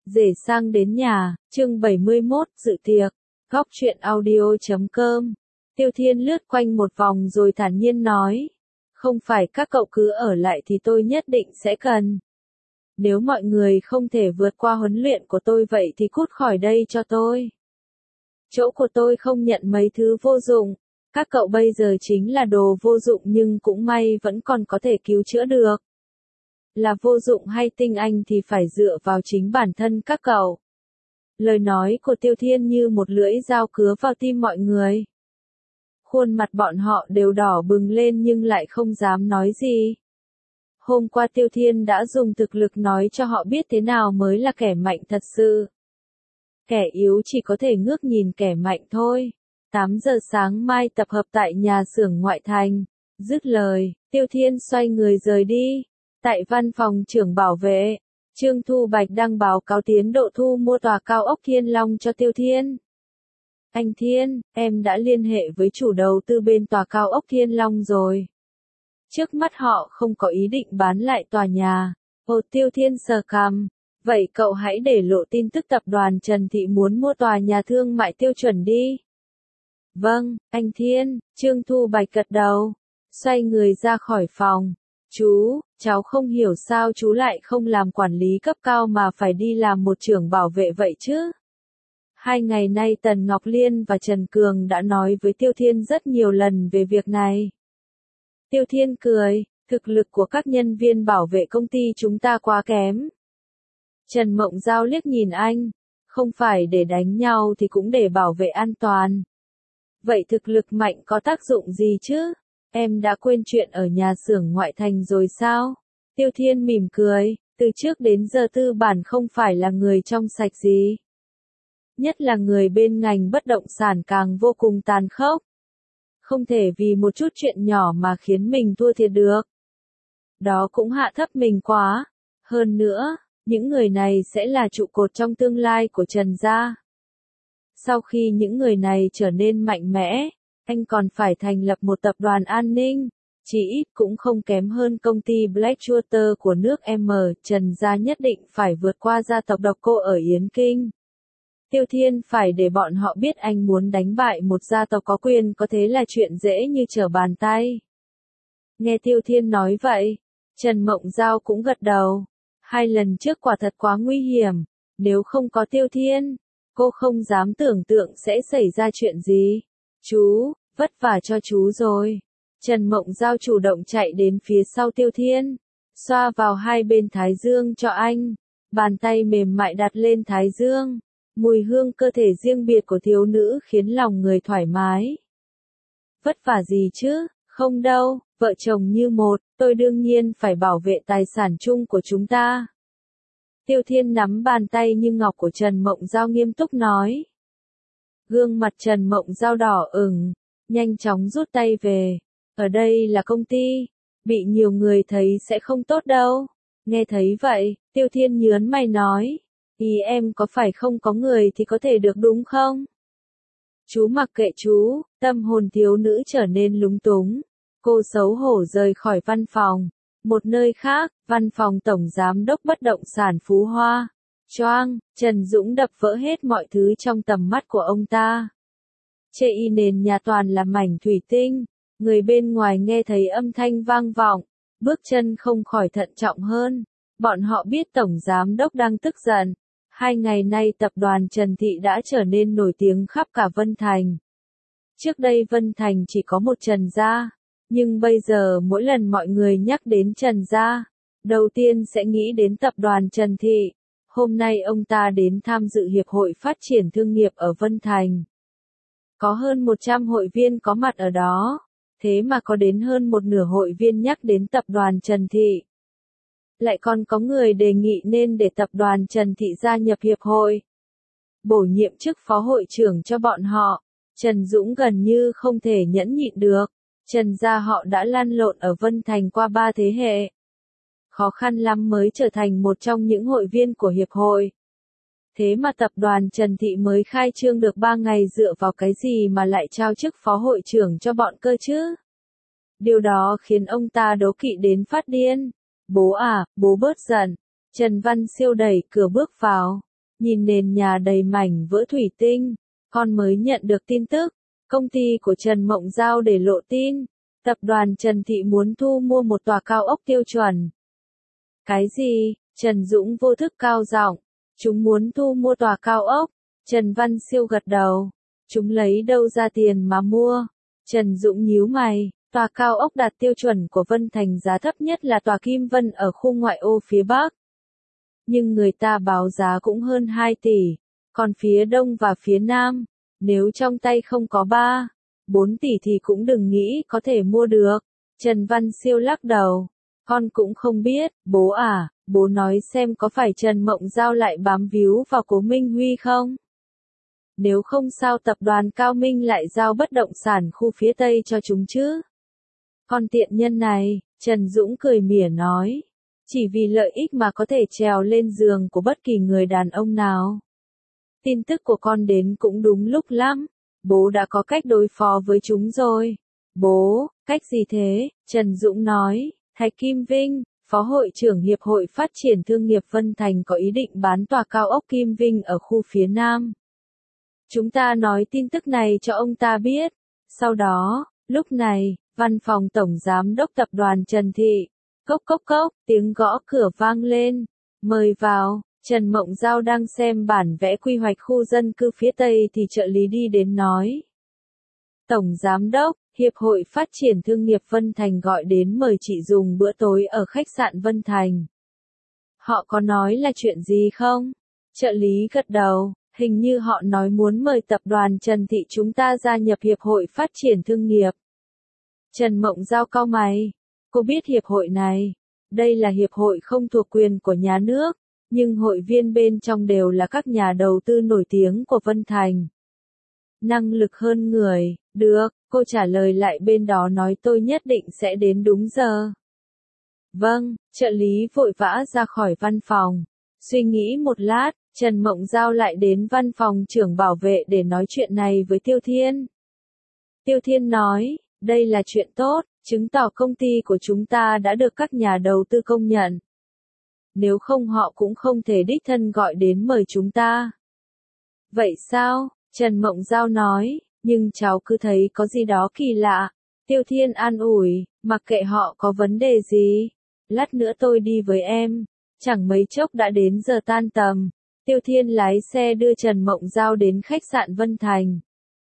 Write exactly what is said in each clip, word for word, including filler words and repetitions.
Rể sang đến nhà, chương bảy mươi mốt, dự tiệc, góc truyện audio chấm com. Tiêu Thiên lướt quanh một vòng rồi thản nhiên nói, không phải các cậu cứ ở lại thì tôi nhất định sẽ cần. Nếu mọi người không thể vượt qua huấn luyện của tôi vậy thì cút khỏi đây cho tôi. Chỗ của tôi không nhận mấy thứ vô dụng, các cậu bây giờ chính là đồ vô dụng nhưng cũng may vẫn còn có thể cứu chữa được. Là vô dụng hay tinh anh thì phải dựa vào chính bản thân các cậu. Lời nói của Tiêu Thiên như một lưỡi dao cứa vào tim mọi người. Khuôn mặt bọn họ đều đỏ bừng lên nhưng lại không dám nói gì. Hôm qua Tiêu Thiên đã dùng thực lực nói cho họ biết thế nào mới là kẻ mạnh thật sự. Kẻ yếu chỉ có thể ngước nhìn kẻ mạnh thôi. tám giờ sáng mai tập hợp tại nhà xưởng ngoại thành. Dứt lời, Tiêu Thiên xoay người rời đi. Tại văn phòng trưởng bảo vệ, Trương Thu Bạch đang báo cáo tiến độ thu mua tòa cao ốc Thiên Long cho Tiêu Thiên. Anh Thiên, em đã liên hệ với chủ đầu tư bên tòa cao ốc Thiên Long rồi. Trước mắt họ không có ý định bán lại tòa nhà. Ồ, Tiêu Thiên sờ cằm. Vậy cậu hãy để lộ tin tức tập đoàn Trần Thị muốn mua tòa nhà thương mại tiêu chuẩn đi. Vâng, anh Thiên, Trương Thu Bạch gật đầu. Xoay người ra khỏi phòng. Chú, cháu không hiểu sao chú lại không làm quản lý cấp cao mà phải đi làm một trưởng bảo vệ vậy chứ. Hai ngày nay Tần Ngọc Liên và Trần Cường đã nói với Tiêu Thiên rất nhiều lần về việc này. Tiêu Thiên cười, thực lực của các nhân viên bảo vệ công ty chúng ta quá kém. Trần Mộng Giao liếc nhìn anh, không phải để đánh nhau thì cũng để bảo vệ an toàn. Vậy thực lực mạnh có tác dụng gì chứ? Em đã quên chuyện ở nhà xưởng ngoại thành rồi sao? Tiêu Thiên mỉm cười, từ trước đến giờ tư bản không phải là người trong sạch gì. Nhất là người bên ngành bất động sản càng vô cùng tàn khốc. Không thể vì một chút chuyện nhỏ mà khiến mình thua thiệt được. Đó cũng hạ thấp mình quá. Hơn nữa, những người này sẽ là trụ cột trong tương lai của Trần gia. Sau khi những người này trở nên mạnh mẽ, anh còn phải thành lập một tập đoàn an ninh, chỉ ít cũng không kém hơn công ty Blackwater của nước M. Trần gia nhất định phải vượt qua gia tộc độc cô ở Yến Kinh. Tiêu Thiên phải để bọn họ biết anh muốn đánh bại một gia tộc có quyền có thế là chuyện dễ như trở bàn tay. Nghe Tiêu Thiên nói vậy, Trần Mộng Giao cũng gật đầu. Hai lần trước quả thật quá nguy hiểm, nếu không có Tiêu Thiên, cô không dám tưởng tượng sẽ xảy ra chuyện gì. Chú, vất vả cho chú rồi. Trần Mộng Giao chủ động chạy đến phía sau Tiêu Thiên, xoa vào hai bên thái dương cho anh, bàn tay mềm mại đặt lên thái dương. Mùi hương cơ thể riêng biệt của thiếu nữ khiến lòng người thoải mái. Vất vả gì chứ, không đâu, vợ chồng như một, tôi đương nhiên phải bảo vệ tài sản chung của chúng ta. Tiêu Thiên nắm bàn tay như ngọc của Trần Mộng Giao nghiêm túc nói. Gương mặt Trần Mộng Giao đỏ ửng, nhanh chóng rút tay về. Ở đây là công ty, bị nhiều người thấy sẽ không tốt đâu. Nghe thấy vậy, Tiêu Thiên nhớn mày nói. Ý em có phải không có người thì có thể được đúng không? Chú mặc kệ chú, tâm hồn thiếu nữ trở nên lúng túng. Cô xấu hổ rời khỏi văn phòng. Một nơi khác, văn phòng tổng giám đốc bất động sản Phú Hoa. Choang, Trần Dũng đập vỡ hết mọi thứ trong tầm mắt của ông ta. Chê y nền nhà toàn là mảnh thủy tinh. Người bên ngoài nghe thấy âm thanh vang vọng, bước chân không khỏi thận trọng hơn. Bọn họ biết tổng giám đốc đang tức giận. Hai ngày nay tập đoàn Trần Thị đã trở nên nổi tiếng khắp cả Vân Thành. Trước đây Vân Thành chỉ có một Trần gia, nhưng bây giờ mỗi lần mọi người nhắc đến Trần gia, đầu tiên sẽ nghĩ đến tập đoàn Trần Thị. Hôm nay ông ta đến tham dự Hiệp hội Phát triển Thương nghiệp ở Vân Thành. Có hơn một trăm hội viên có mặt ở đó, thế mà có đến hơn một nửa hội viên nhắc đến tập đoàn Trần Thị. Lại còn có người đề nghị nên để tập đoàn Trần Thị gia nhập hiệp hội. Bổ nhiệm chức phó hội trưởng cho bọn họ, Trần Dũng gần như không thể nhẫn nhịn được. Trần gia họ đã lăn lộn ở Vân Thành qua ba thế hệ. Khó khăn lắm mới trở thành một trong những hội viên của hiệp hội. Thế mà tập đoàn Trần Thị mới khai trương được ba ngày dựa vào cái gì mà lại trao chức phó hội trưởng cho bọn cơ chứ? Điều đó khiến ông ta đố kỵ đến phát điên. Bố à, bố bớt giận. Trần Văn Siêu đẩy cửa bước vào. nhìn nền nhà đầy mảnh vỡ thủy tinh, con mới nhận được tin tức, công ty của Trần Mộng Giao để lộ tin, tập đoàn Trần Thị muốn thu mua một tòa cao ốc tiêu chuẩn. Cái gì? Trần Dũng vô thức cao giọng, chúng muốn thu mua tòa cao ốc. Trần Văn Siêu gật đầu, chúng lấy đâu ra tiền mà mua? Trần Dũng nhíu mày, tòa cao ốc đạt tiêu chuẩn của Vân Thành giá thấp nhất là tòa Kim Vân ở khu ngoại ô phía Bắc. Nhưng người ta báo giá cũng hơn hai tỷ, còn phía Đông và phía Nam, nếu trong tay không có ba, bốn tỷ thì cũng đừng nghĩ có thể mua được. Trần Văn Siêu lắc đầu, con cũng không biết, bố à, bố nói xem có phải Trần Mộng Giao lại bám víu vào Cố Minh Huy không? Nếu không sao tập đoàn Cao Minh lại giao bất động sản khu phía Tây cho chúng chứ? Con tiện nhân này, Trần Dũng cười mỉa nói, chỉ vì lợi ích mà có thể trèo lên giường của bất kỳ người đàn ông nào. Tin tức của con đến cũng đúng lúc lắm, bố đã có cách đối phó với chúng rồi. Bố, cách gì thế? Trần Dũng nói, Thạch Kim Vinh, Phó hội trưởng Hiệp hội Phát triển Thương nghiệp Vân Thành có ý định bán tòa cao ốc Kim Vinh ở khu phía Nam. Chúng ta nói tin tức này cho ông ta biết. Sau đó, lúc này, văn phòng Tổng Giám đốc Tập đoàn Trần Thị, cốc cốc cốc, tiếng gõ cửa vang lên. Mời vào. Trần Mộng Giao đang xem bản vẽ quy hoạch khu dân cư phía Tây thì trợ lý đi đến nói. Tổng Giám đốc, Hiệp hội Phát triển Thương nghiệp Vân Thành gọi đến mời chị dùng bữa tối ở khách sạn Vân Thành. Họ có nói là chuyện gì không? Trợ lý gật đầu, hình như họ nói muốn mời tập đoàn Trần Thị chúng ta gia nhập Hiệp hội Phát triển Thương nghiệp. Trần Mộng Giao cau mày, cô biết hiệp hội này, đây là hiệp hội không thuộc quyền của nhà nước, nhưng hội viên bên trong đều là các nhà đầu tư nổi tiếng của Vân Thành. Năng lực hơn người, được, cô trả lời lại bên đó nói tôi nhất định sẽ đến đúng giờ. Vâng, trợ lý vội vã ra khỏi văn phòng. Suy nghĩ một lát, Trần Mộng Giao lại đến văn phòng trưởng bảo vệ để nói chuyện này với Tiêu Thiên. Tiêu Thiên nói, đây là chuyện tốt, chứng tỏ công ty của chúng ta đã được các nhà đầu tư công nhận. Nếu không họ cũng không thể đích thân gọi đến mời chúng ta. Vậy sao? Trần Mộng Giao nói, nhưng cháu cứ thấy có gì đó kỳ lạ. Tiêu Thiên an ủi, mặc kệ họ có vấn đề gì. Lát nữa tôi đi với em. Chẳng mấy chốc đã đến giờ tan tầm. Tiêu Thiên lái xe đưa Trần Mộng Giao đến khách sạn Vân Thành.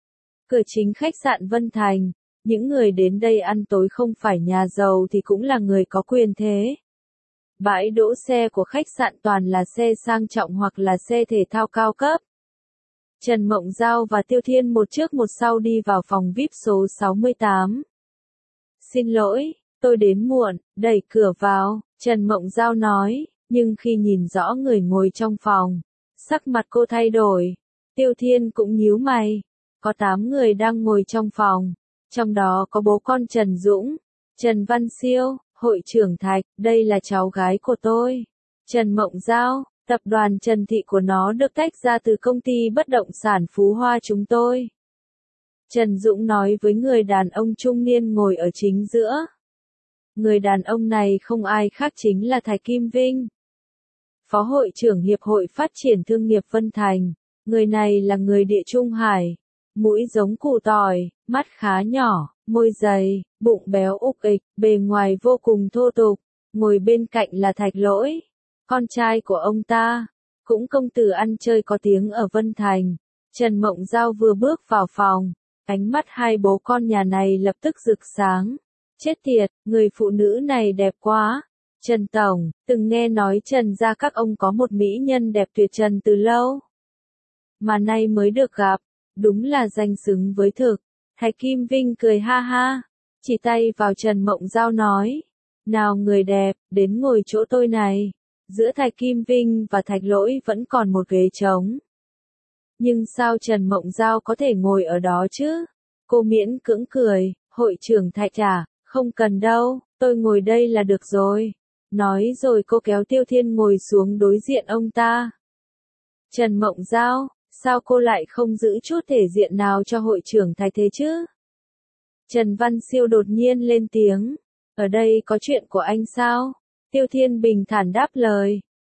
Cửa chính khách sạn Vân Thành, những người đến đây ăn tối không phải nhà giàu thì cũng là người có quyền thế. Bãi đỗ xe của khách sạn toàn là xe sang trọng hoặc là xe thể thao cao cấp. Trần Mộng Giao và Tiêu Thiên một trước một sau đi vào phòng vi ai pi số sáu mươi tám. Xin lỗi, tôi đến muộn, đẩy cửa vào, Trần Mộng Giao nói, nhưng khi nhìn rõ người ngồi trong phòng, sắc mặt cô thay đổi. Tiêu Thiên cũng nhíu mày, có tám người đang ngồi trong phòng, trong đó có bố con Trần Dũng, Trần Văn Siêu, hội trưởng Thạch, đây là cháu gái của tôi. Trần Mộng Giao, tập đoàn Trần Thị của nó được tách ra từ công ty bất động sản Phú Hoa chúng tôi. Trần Dũng nói với người đàn ông trung niên ngồi ở chính giữa. Người đàn ông này không ai khác chính là Thạch Kim Vinh, Phó hội trưởng Hiệp hội Phát triển Thương nghiệp Vân Thành. Người này là người địa Trung Hải, mũi giống củ tỏi, mắt khá nhỏ, môi dày, bụng béo ục ịch, bề ngoài vô cùng thô tục. Ngồi bên cạnh là Thạch Lỗi, con trai của ông ta, cũng công tử ăn chơi có tiếng ở Vân Thành. Trần Mộng Giao vừa bước vào phòng, ánh mắt hai bố con nhà này lập tức rực sáng. Chết tiệt, người phụ nữ này đẹp quá. Trần Tổng, từng nghe nói Trần gia các ông có một mỹ nhân đẹp tuyệt trần từ lâu. Mà nay mới được gặp, đúng là danh xứng với thực. Thạch Kim Vinh cười ha ha, chỉ tay vào Trần Mộng Giao nói. Nào người đẹp, đến ngồi chỗ tôi này. Giữa Thạch Kim Vinh và Thạch Lỗi vẫn còn một ghế trống. Nhưng sao Trần Mộng Giao có thể ngồi ở đó chứ? Cô miễn cưỡng cười, hội trưởng Thạch à, không cần đâu, tôi ngồi đây là được rồi. Nói rồi cô kéo Tiêu Thiên ngồi xuống đối diện ông ta. Trần Mộng Giao, sao cô lại không giữ chút thể diện nào cho hội trưởng Thạch thế chứ? Trần Văn Siêu đột nhiên lên tiếng. Ở đây có chuyện của anh sao? Tiêu Thiên bình thản đáp lời.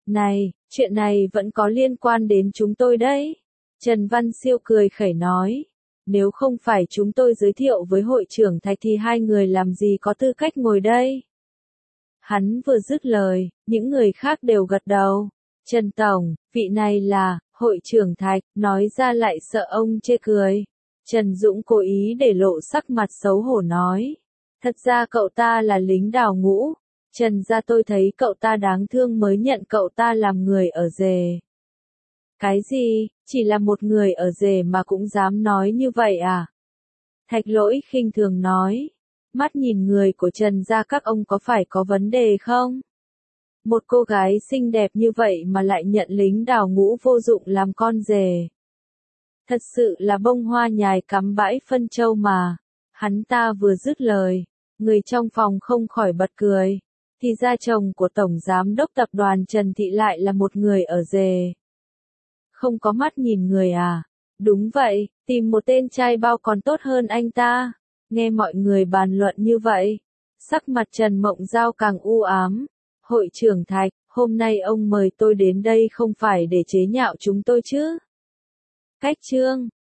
Này, chuyện này vẫn có liên quan đến chúng tôi đấy. Trần Văn Siêu cười khẩy nói. Nếu không phải chúng tôi giới thiệu với hội trưởng Thạch thì hai người làm gì có tư cách ngồi đây. Hắn vừa dứt lời, những người khác đều gật đầu. Trần Tổng, vị này là, hội trưởng Thạch, nói ra lại sợ ông chê cười. Trần Dũng cố ý để lộ sắc mặt xấu hổ nói. Thật ra cậu ta là lính đào ngũ. Trần gia tôi thấy cậu ta đáng thương mới nhận cậu ta làm người ở rể. Cái gì, chỉ là một người ở rể mà cũng dám nói như vậy à? Thạch Lỗi khinh thường nói. Mắt nhìn người của Trần gia các ông có phải có vấn đề không? Một cô gái xinh đẹp như vậy mà lại nhận lính đào ngũ vô dụng làm con rể. Thật sự là bông hoa nhài cắm bãi phân châu mà. Hắn ta vừa dứt lời, người trong phòng không khỏi bật cười. Thì ra chồng của Tổng Giám đốc Tập đoàn Trần Thị lại là một người ở rể. Không có mắt nhìn người à? Đúng vậy, tìm một tên trai bao còn tốt hơn anh ta. Nghe mọi người bàn luận như vậy, sắc mặt Trần Mộng Giao càng u ám. Hội trưởng Thạch, hôm nay ông mời tôi đến đây không phải để chế nhạo chúng tôi chứ? Cách chương